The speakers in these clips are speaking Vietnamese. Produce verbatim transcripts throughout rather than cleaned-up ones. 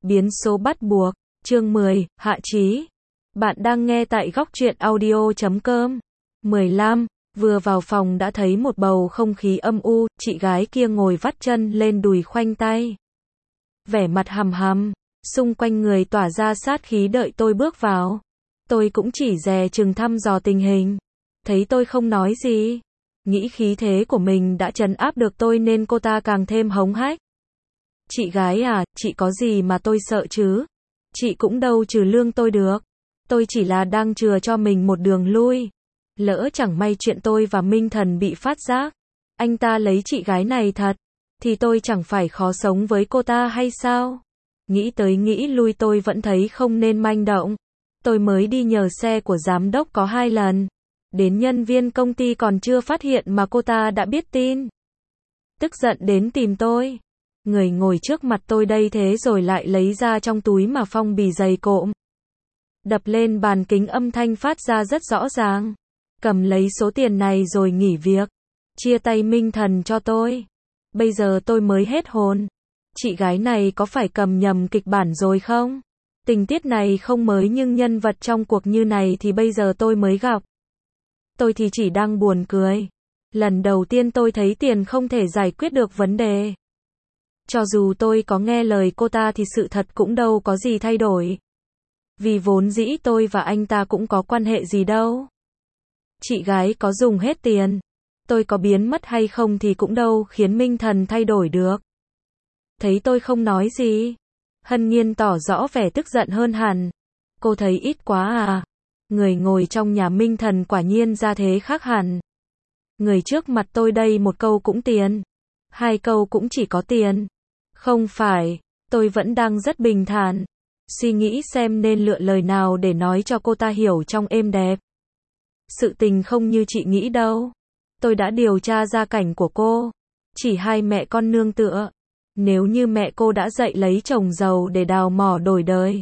Biến số bắt buộc, chương mười, Hạ Chí. Bạn đang nghe tại góc truyện audio chấm com. mười lăm, vừa vào phòng đã thấy một bầu không khí âm u, chị gái kia ngồi vắt chân lên đùi khoanh tay. Vẻ mặt hầm hầm, xung quanh người tỏa ra sát khí đợi tôi bước vào. Tôi cũng chỉ dè chừng thăm dò tình hình. Thấy tôi không nói gì. Nghĩ khí thế của mình đã trấn áp được tôi nên cô ta càng thêm hống hách. Chị gái à, chị có gì mà tôi sợ chứ? Chị cũng đâu trừ lương tôi được. Tôi chỉ là đang chừa cho mình một đường lui. Lỡ chẳng may chuyện tôi và Minh Thần bị phát giác, anh ta lấy chị gái này thật, thì tôi chẳng phải khó sống với cô ta hay sao? Nghĩ tới nghĩ lui tôi vẫn thấy không nên manh động. Tôi mới đi nhờ xe của giám đốc có hai lần. Đến nhân viên công ty còn chưa phát hiện mà cô ta đã biết tin. Tức giận đến tìm tôi. Người ngồi trước mặt tôi đây thế rồi lại lấy ra trong túi mà phong bì dày cộm. Đập lên bàn kính âm thanh phát ra rất rõ ràng. Cầm lấy số tiền này rồi nghỉ việc. Chia tay Minh Thần cho tôi. Bây giờ tôi mới hết hồn. Chị gái này có phải cầm nhầm kịch bản rồi không? Tình tiết này không mới nhưng nhân vật trong cuộc như này thì bây giờ tôi mới gặp. Tôi thì chỉ đang buồn cười. Lần đầu tiên tôi thấy tiền không thể giải quyết được vấn đề. Cho dù tôi có nghe lời cô ta thì sự thật cũng đâu có gì thay đổi. Vì vốn dĩ tôi và anh ta cũng có quan hệ gì đâu. Chị gái có dùng hết tiền, tôi có biến mất hay không thì cũng đâu khiến Minh Thần thay đổi được. Thấy tôi không nói gì, Hân Nhiên tỏ rõ vẻ tức giận hơn hẳn. Cô thấy ít quá à? Người ngồi trong nhà Minh Thần quả nhiên ra thế khác hẳn. Người trước mặt tôi đây một câu cũng tiền, hai câu cũng chỉ có tiền. Không phải, tôi vẫn đang rất bình thản, suy nghĩ xem nên lựa lời nào để nói cho cô ta hiểu trong êm đẹp. Sự tình không như chị nghĩ đâu. Tôi đã điều tra gia cảnh của cô. Chỉ hai mẹ con nương tựa. Nếu như mẹ cô đã dậy lấy chồng giàu để đào mỏ đổi đời,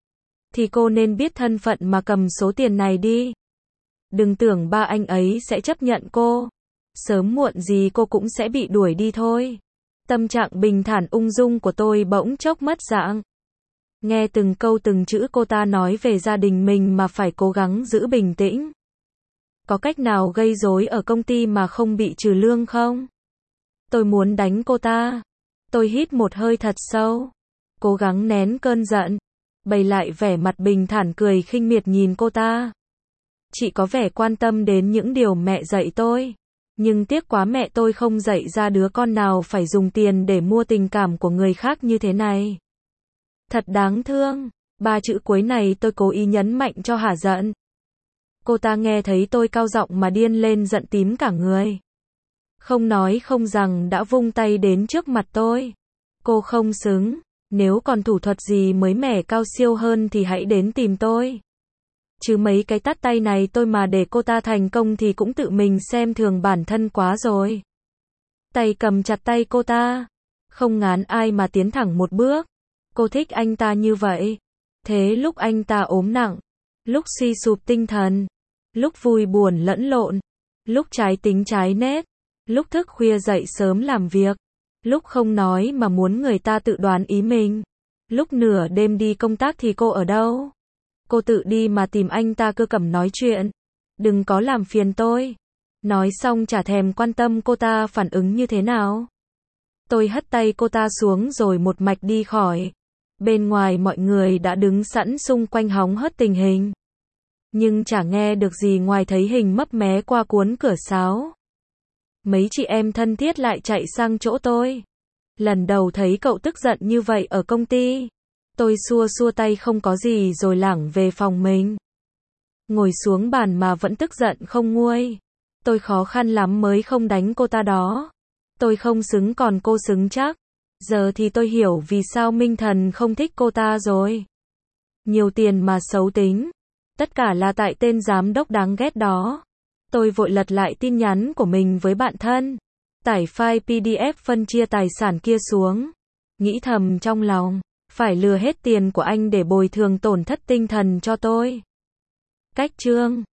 thì cô nên biết thân phận mà cầm số tiền này đi. Đừng tưởng ba anh ấy sẽ chấp nhận cô. Sớm muộn gì cô cũng sẽ bị đuổi đi thôi. Tâm trạng bình thản ung dung của tôi bỗng chốc mất dạng. Nghe từng câu từng chữ cô ta nói về gia đình mình mà phải cố gắng giữ bình tĩnh. Có cách nào gây rối ở công ty mà không bị trừ lương không? Tôi muốn đánh cô ta. Tôi hít một hơi thật sâu, cố gắng nén cơn giận, bày lại vẻ mặt bình thản cười khinh miệt nhìn cô ta. Chị có vẻ quan tâm đến những điều mẹ dạy tôi, nhưng tiếc quá mẹ tôi không dạy ra đứa con nào phải dùng tiền để mua tình cảm của người khác như thế này. Thật đáng thương. Ba chữ cuối này tôi cố ý nhấn mạnh cho hả giận. Cô ta nghe thấy tôi cao giọng mà điên lên giận tím cả người. Không nói không rằng đã vung tay đến trước mặt tôi. Cô không xứng. Nếu còn thủ thuật gì mới mẻ cao siêu hơn thì hãy đến tìm tôi. Chứ mấy cái tát tay này tôi mà để cô ta thành công thì cũng tự mình xem thường bản thân quá rồi. Tay cầm chặt tay cô ta. Không ngán ai mà tiến thẳng một bước. Cô thích anh ta như vậy. Thế lúc anh ta ốm nặng, lúc suy sụp tinh thần, lúc vui buồn lẫn lộn, lúc trái tính trái nết, lúc thức khuya dậy sớm làm việc, lúc không nói mà muốn người ta tự đoán ý mình, lúc nửa đêm đi công tác thì cô ở đâu? Cô tự đi mà tìm anh ta cơ cẩm nói chuyện. Đừng có làm phiền tôi. Nói xong chả thèm quan tâm cô ta phản ứng như thế nào. Tôi hất tay cô ta xuống rồi một mạch đi khỏi. Bên ngoài mọi người đã đứng sẵn xung quanh hóng hớt tình hình. Nhưng chả nghe được gì ngoài thấy hình mấp mé qua cuốn cửa sáo. Mấy chị em thân thiết lại chạy sang chỗ tôi. Lần đầu thấy cậu tức giận như vậy ở công ty. Tôi xua xua tay không có gì rồi lảng về phòng mình. Ngồi xuống bàn mà vẫn tức giận không nguôi. Tôi khó khăn lắm mới không đánh cô ta đó. Tôi không xứng còn cô xứng chắc. Giờ thì tôi hiểu vì sao Minh Thần không thích cô ta rồi. Nhiều tiền mà xấu tính. Tất cả là tại tên giám đốc đáng ghét đó. Tôi vội lật lại tin nhắn của mình với bạn thân. Tải file pê đê ép phân chia tài sản kia xuống. Nghĩ thầm trong lòng. Phải lừa hết tiền của anh để bồi thường tổn thất tinh thần cho tôi. Cách chương